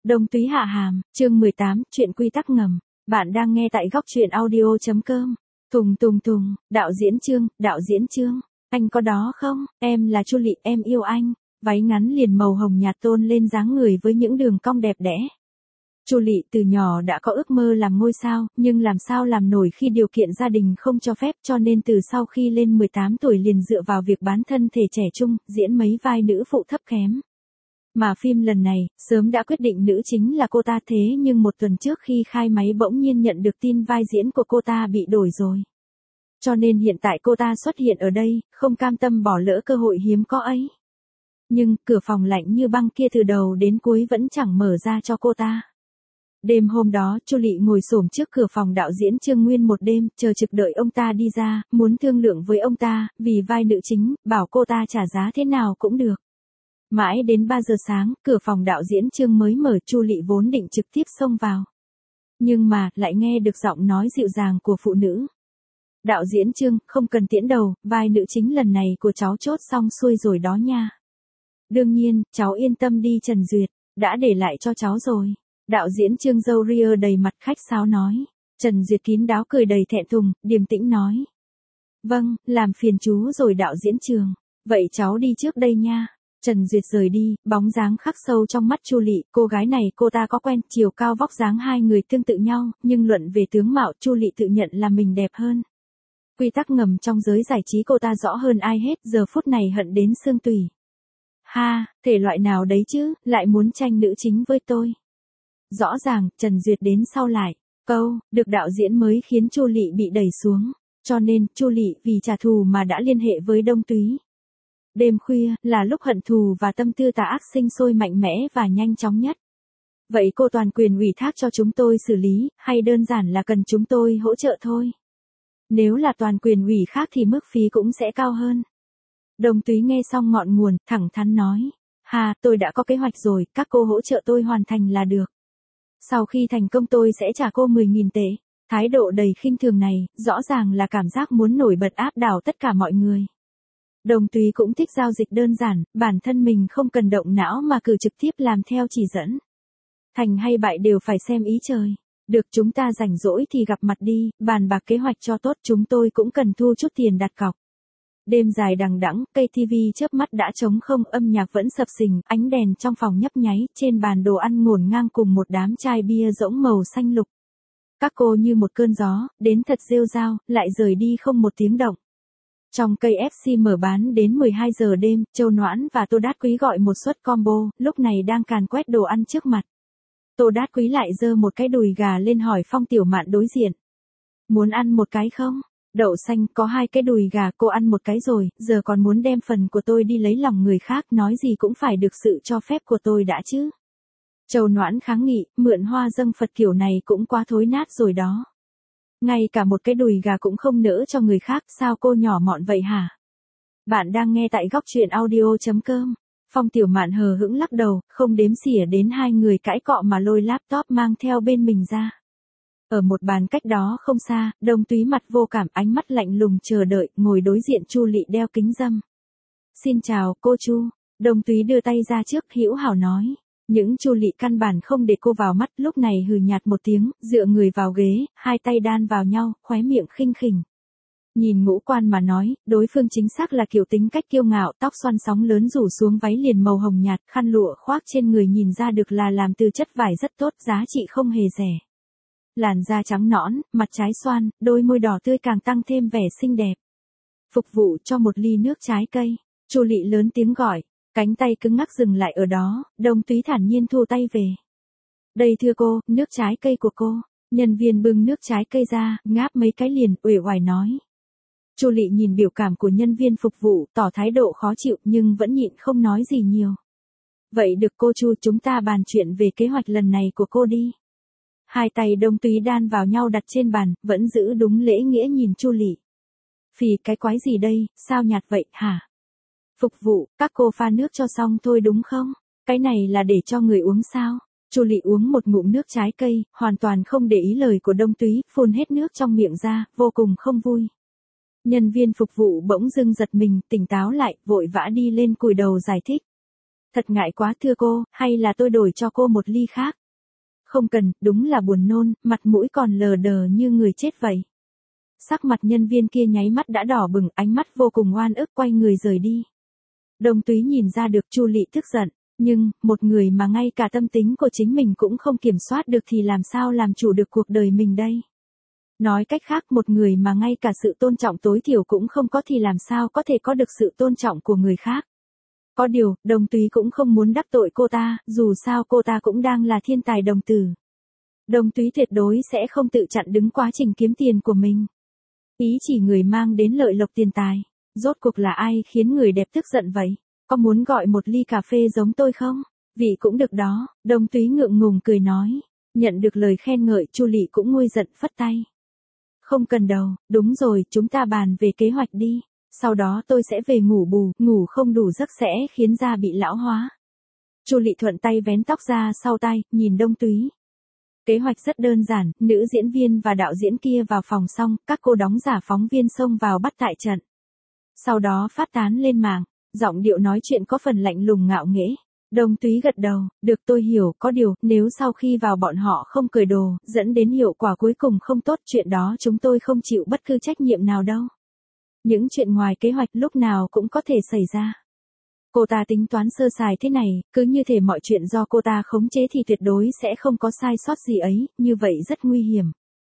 Đông Túy Hạ Hàm, chương 18, chuyện quy tắc ngầm. Bạn đang nghe tại góc truyện audio.com. Tùng tùng tùng, đạo diễn Trương, anh có đó không? Em là Chu Lị, em yêu anh. Váy ngắn liền màu hồng nhạt tôn lên dáng người với những đường cong đẹp đẽ. Chu Lị từ nhỏ đã có ước mơ làm ngôi sao, nhưng làm sao làm nổi khi điều kiện gia đình không cho phép, cho nên từ sau khi lên 18 tuổi liền dựa vào việc bán thân thể trẻ trung, diễn mấy vai nữ phụ thấp kém. Mà phim lần này, sớm đã quyết định nữ chính là cô ta, thế nhưng một tuần trước khi khai máy bỗng nhiên nhận được tin vai diễn của cô ta bị đổi rồi. Cho nên hiện tại cô ta xuất hiện ở đây, không cam tâm bỏ lỡ cơ hội hiếm có ấy. Nhưng, cửa phòng lạnh như băng kia từ đầu đến cuối vẫn chẳng mở ra cho cô ta. Đêm hôm đó, Chu Lị ngồi xổm trước cửa phòng đạo diễn Trương nguyên một đêm, chờ trực đợi ông ta đi ra, muốn thương lượng với ông ta, vì vai nữ chính, bảo cô ta trả giá thế nào cũng được. Mãi đến 3 giờ sáng, cửa phòng đạo diễn Trương mới mở. Chu Lị vốn định trực tiếp xông vào. Nhưng mà, lại nghe được giọng nói dịu dàng của phụ nữ. Đạo diễn Trương, không cần tiễn đầu, vai nữ chính lần này của cháu chốt xong xuôi rồi đó nha. Đương nhiên, cháu yên tâm đi Trần Duyệt, đã để lại cho cháu rồi. Đạo diễn Trương râu ria đầy mặt khách sáo nói. Trần Duyệt kín đáo cười đầy thẹn thùng, điềm tĩnh nói. Vâng, làm phiền chú rồi đạo diễn Trương. Vậy cháu đi trước đây nha. Trần Duyệt rời đi, bóng dáng khắc sâu trong mắt Chu Lị. Cô gái này cô ta có quen, chiều cao vóc dáng hai người tương tự nhau, nhưng luận về tướng mạo Chu Lị tự nhận là mình đẹp hơn. Quy tắc ngầm trong giới giải trí cô ta rõ hơn ai hết, giờ phút này hận đến xương tủy. Ha, thể loại nào đấy chứ, lại muốn tranh nữ chính với tôi. Rõ ràng, Trần Duyệt đến sau lại, câu, được đạo diễn mới khiến Chu Lị bị đẩy xuống. Cho nên, Chu Lị vì trả thù mà đã liên hệ với Đông Túy. Đêm khuya, là lúc hận thù và tâm tư tà ác sinh sôi mạnh mẽ và nhanh chóng nhất. Vậy cô toàn quyền ủy thác cho chúng tôi xử lý, hay đơn giản là cần chúng tôi hỗ trợ thôi? Nếu là toàn quyền ủy khác thì mức phí cũng sẽ cao hơn. Đông Túy nghe xong ngọn nguồn, thẳng thắn nói. Hà, tôi đã có kế hoạch rồi, các cô hỗ trợ tôi hoàn thành là được. Sau khi thành công tôi sẽ trả cô 10.000 tệ. Thái độ đầy khinh thường này, rõ ràng là cảm giác muốn nổi bật áp đảo tất cả mọi người. Đông Túy cũng thích giao dịch đơn giản, bản thân mình không cần động não mà cứ trực tiếp làm theo chỉ dẫn. Thành hay bại đều phải xem ý trời. Được, chúng ta rảnh rỗi thì gặp mặt đi, bàn bạc kế hoạch cho tốt, chúng tôi cũng cần thu chút tiền đặt cọc. Đêm dài đằng đẵng, cây tivi chớp mắt đã trống không, âm nhạc vẫn sập sình, ánh đèn trong phòng nhấp nháy, trên bàn đồ ăn ngổn ngang cùng một đám chai bia rỗng màu xanh lục. Các cô như một cơn gió, đến thật rêu rao, lại rời đi không một tiếng động. Trong cây FC mở bán đến 12 giờ đêm, Châu Noãn và Tô Đát Quý gọi một suất combo, lúc này đang càn quét đồ ăn trước mặt. Tô Đát Quý lại giơ một cái đùi gà lên hỏi Phong Tiểu Mạn đối diện. Muốn ăn một cái không? Đậu xanh, có 2 cái đùi gà, cô ăn một cái rồi, giờ còn muốn đem phần của tôi đi lấy lòng người khác, nói gì cũng phải được sự cho phép của tôi đã chứ. Châu Noãn kháng nghị, mượn hoa dâng Phật kiểu này cũng quá thối nát rồi đó. Ngay cả một cái đùi gà cũng không nỡ cho người khác, sao cô nhỏ mọn vậy hả? Bạn đang nghe tại góc truyện audio.com. Phong Tiểu Mạn hờ hững lắc đầu, không đếm xỉa đến hai người cãi cọ mà lôi laptop mang theo bên mình ra. Ở một bàn cách đó không xa, Đông Túy mặt vô cảm, ánh mắt lạnh lùng chờ đợi, ngồi đối diện Chu Lị đeo kính râm. Xin chào, cô Chu. Đông Túy đưa tay ra trước, hữu hảo nói. Những Chu Lị căn bản không để cô vào mắt, lúc này hừ nhạt một tiếng, dựa người vào ghế, hai tay đan vào nhau, khóe miệng khinh khỉnh. Nhìn ngũ quan mà nói, đối phương chính xác là kiểu tính cách kiêu ngạo, tóc xoăn sóng lớn rủ xuống, váy liền màu hồng nhạt, khăn lụa khoác trên người nhìn ra được là làm từ chất vải rất tốt, giá trị không hề rẻ. Làn da trắng nõn, mặt trái xoan, đôi môi đỏ tươi càng tăng thêm vẻ xinh đẹp. Phục vụ cho một ly nước trái cây. Chu Lị lớn tiếng gọi, cánh tay cứng ngắc dừng lại ở đó, Đông Túy thản nhiên thu tay về. Đây thưa cô, nước trái cây của cô. Nhân viên bưng nước trái cây ra, ngáp mấy cái liền, uể oải nói. Chu Lị nhìn biểu cảm của nhân viên phục vụ, tỏ thái độ khó chịu nhưng vẫn nhịn không nói gì nhiều. Vậy được cô Chu, chúng ta bàn chuyện về kế hoạch lần này của cô đi. Hai tay Đông Túy đan vào nhau đặt trên bàn, vẫn giữ đúng lễ nghĩa nhìn Chu Lị. Phì cái quái gì đây, sao nhạt vậy hả? Phục vụ, các cô pha nước cho xong thôi đúng không? Cái này là để cho người uống sao? Chu Lị uống một ngụm nước trái cây, hoàn toàn không để ý lời của Đông Túy, phun hết nước trong miệng ra, vô cùng không vui. Nhân viên phục vụ bỗng dưng giật mình, tỉnh táo lại, vội vã đi lên cúi đầu giải thích. Thật ngại quá thưa cô, hay là tôi đổi cho cô một ly khác? Không cần, đúng là buồn nôn, mặt mũi còn lờ đờ như người chết vậy. Sắc mặt nhân viên kia nháy mắt đã đỏ bừng, ánh mắt vô cùng oan ức quay người rời đi. Đồng Túy nhìn ra được Chu Lị tức giận, nhưng, một người mà ngay cả tâm tính của chính mình cũng không kiểm soát được thì làm sao làm chủ được cuộc đời mình đây? Nói cách khác, một người mà ngay cả sự tôn trọng tối thiểu cũng không có thì làm sao có thể có được sự tôn trọng của người khác? Có điều, Đồng Túy cũng không muốn đắc tội cô ta, dù sao cô ta cũng đang là thiên tài đồng tử. Đồng Túy tuyệt đối sẽ không tự chặn đứng quá trình kiếm tiền của mình. Ý chỉ người mang đến lợi lộc tiền tài. Rốt cuộc là ai khiến người đẹp tức giận vậy? Có muốn gọi một ly cà phê giống tôi không? Vị cũng được đó, Đồng Túy ngượng ngùng cười nói. Nhận được lời khen ngợi, Chu Lị cũng nguôi giận phất tay. Không cần đâu, đúng rồi, chúng ta bàn về kế hoạch đi. Sau đó tôi sẽ về ngủ bù, ngủ không đủ giấc sẽ khiến da bị lão hóa. Chu Lị thuận tay vén tóc ra sau tai, nhìn Đông Túy. Kế hoạch rất đơn giản, nữ diễn viên và đạo diễn kia vào phòng xong, các cô đóng giả phóng viên xông vào bắt tại trận. Sau đó phát tán lên mạng, giọng điệu nói chuyện có phần lạnh lùng ngạo nghễ. Đồng Túy gật đầu, được tôi hiểu, có điều, nếu sau khi vào bọn họ không cởi đồ, dẫn đến hiệu quả cuối cùng không tốt, chuyện đó chúng tôi không chịu bất cứ trách nhiệm nào đâu. Những chuyện ngoài kế hoạch lúc nào cũng có thể xảy ra. Cô ta tính toán sơ sài thế này, cứ như thể mọi chuyện do cô ta khống chế thì tuyệt đối sẽ không có sai sót gì ấy, như vậy rất nguy hiểm.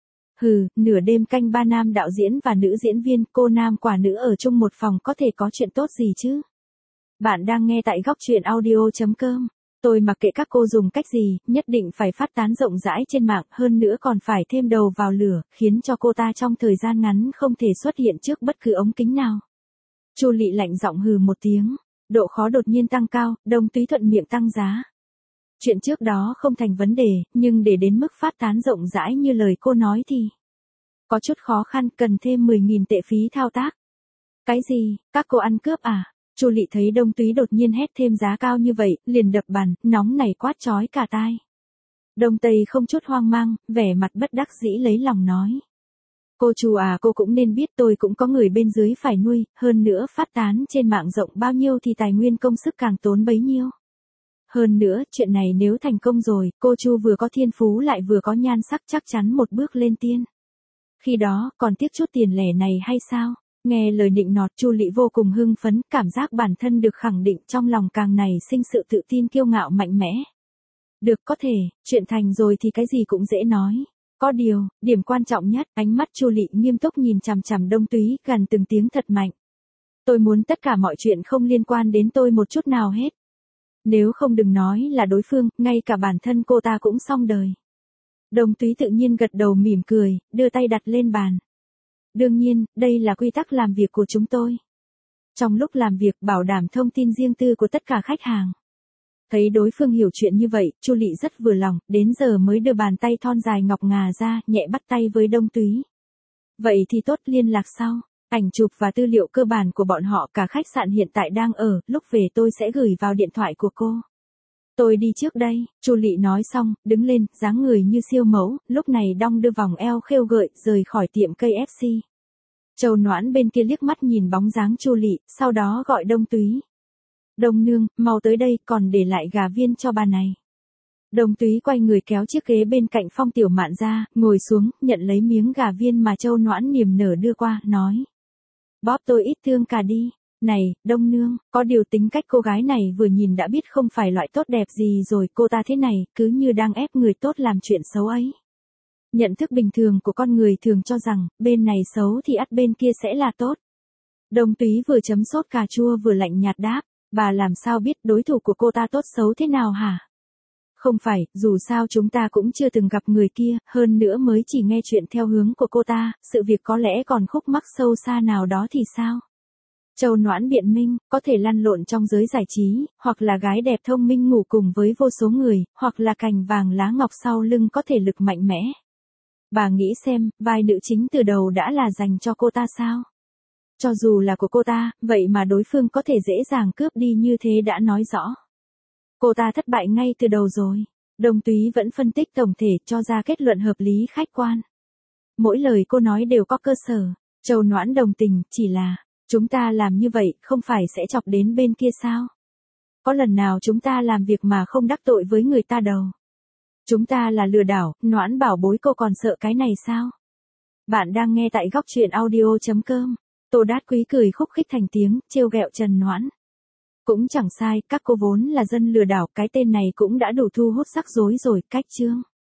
Hừ, nửa đêm canh ba nam đạo diễn và nữ diễn viên, cô nam quả nữ ở chung một phòng có thể có chuyện tốt gì chứ? Bạn đang nghe tại góc truyện audio.com. Tôi mặc kệ các cô dùng cách gì, nhất định phải phát tán rộng rãi trên mạng, hơn nữa còn phải thêm đầu vào lửa, khiến cho cô ta trong thời gian ngắn không thể xuất hiện trước bất cứ ống kính nào. Chu Lị lạnh giọng hừ một tiếng, độ khó đột nhiên tăng cao, Đồng Túy thuận miệng tăng giá. Chuyện trước đó không thành vấn đề, nhưng để đến mức phát tán rộng rãi như lời cô nói thì có chút khó khăn, cần thêm 10.000 tệ phí thao tác. Cái gì, các cô ăn cướp à? Chu Lị thấy Đông Túy đột nhiên hét thêm giá cao như vậy, liền đập bàn, nóng này quát chói cả tai. Đông Tây không chút hoang mang, vẻ mặt bất đắc dĩ lấy lòng nói. Cô Chu à, cô cũng nên biết tôi cũng có người bên dưới phải nuôi, hơn nữa phát tán trên mạng rộng bao nhiêu thì tài nguyên công sức càng tốn bấy nhiêu. Hơn nữa, chuyện này nếu thành công rồi, cô Chu vừa có thiên phú lại vừa có nhan sắc, chắc chắn một bước lên tiên. Khi đó, còn tiếc chút tiền lẻ này hay sao? Nghe lời nịnh nọt, Chu Lị vô cùng hưng phấn, cảm giác bản thân được khẳng định, trong lòng càng này sinh sự tự tin kiêu ngạo mạnh mẽ. Được, có thể, chuyện thành rồi thì cái gì cũng dễ nói. Có điều, điểm quan trọng nhất, ánh mắt Chu Lị nghiêm túc nhìn chằm chằm Đông Túy, gần từng tiếng thật mạnh. Tôi muốn tất cả mọi chuyện không liên quan đến tôi một chút nào hết. Nếu không đừng nói là đối phương, ngay cả bản thân cô ta cũng xong đời. Đồng Túy tự nhiên gật đầu mỉm cười, đưa tay đặt lên bàn. Đương nhiên, đây là quy tắc làm việc của chúng tôi. Trong lúc làm việc bảo đảm thông tin riêng tư của tất cả khách hàng. Thấy đối phương hiểu chuyện như vậy, Chu Lị rất vừa lòng, đến giờ mới đưa bàn tay thon dài ngọc ngà ra, nhẹ bắt tay với Đông Túy. Vậy thì tốt, liên lạc sau. Ảnh chụp và tư liệu cơ bản của bọn họ, cả khách sạn hiện tại đang ở, lúc về tôi sẽ gửi vào điện thoại của cô. Tôi đi trước đây, Chu Lị nói xong, đứng lên, dáng người như siêu mẫu, lúc này đong đưa vòng eo khêu gợi, rời khỏi tiệm KFC. Châu Noãn bên kia liếc mắt nhìn bóng dáng Chu Lị, sau đó gọi Đông Túy. Đông nương, mau tới đây, còn để lại gà viên cho bà này. Đông Túy quay người kéo chiếc ghế bên cạnh Phong Tiểu Mạn ra, ngồi xuống, nhận lấy miếng gà viên mà Châu Noãn niềm nở đưa qua, nói. Bóp tôi ít thương cả đi. Này, Đông nương, có điều tính cách cô gái này vừa nhìn đã biết không phải loại tốt đẹp gì rồi, cô ta thế này, cứ như đang ép người tốt làm chuyện xấu ấy. Nhận thức bình thường của con người thường cho rằng, bên này xấu thì ắt bên kia sẽ là tốt. Đông Túy vừa chấm sốt cà chua vừa lạnh nhạt đáp, bà làm sao biết đối thủ của cô ta tốt xấu thế nào hả? Không phải, dù sao chúng ta cũng chưa từng gặp người kia, hơn nữa mới chỉ nghe chuyện theo hướng của cô ta, sự việc có lẽ còn khúc mắc sâu xa nào đó thì sao? Châu Noãn biện minh, có thể lăn lộn trong giới giải trí, hoặc là gái đẹp thông minh ngủ cùng với vô số người, hoặc là cành vàng lá ngọc sau lưng có thể lực mạnh mẽ. Bà nghĩ xem, vai nữ chính từ đầu đã là dành cho cô ta sao? Cho dù là của cô ta, vậy mà đối phương có thể dễ dàng cướp đi như thế đã nói rõ. Cô ta thất bại ngay từ đầu rồi. Đông Túy vẫn phân tích tổng thể cho ra kết luận hợp lý khách quan. Mỗi lời cô nói đều có cơ sở. Châu Noãn đồng tình, chỉ là, chúng ta làm như vậy không phải sẽ chọc đến bên kia sao? Có lần nào chúng ta làm việc mà không đắc tội với người ta đâu. Chúng ta là lừa đảo, Noãn bảo bối cô còn sợ cái này sao? Bạn đang nghe tại góc truyện audio.com. Tô Đát Quý cười khúc khích thành tiếng, trêu ghẹo Trần Noãn. Cũng chẳng sai, các cô vốn là dân lừa đảo, cái tên này cũng đã đủ thu hút rắc rối rồi, cách chương.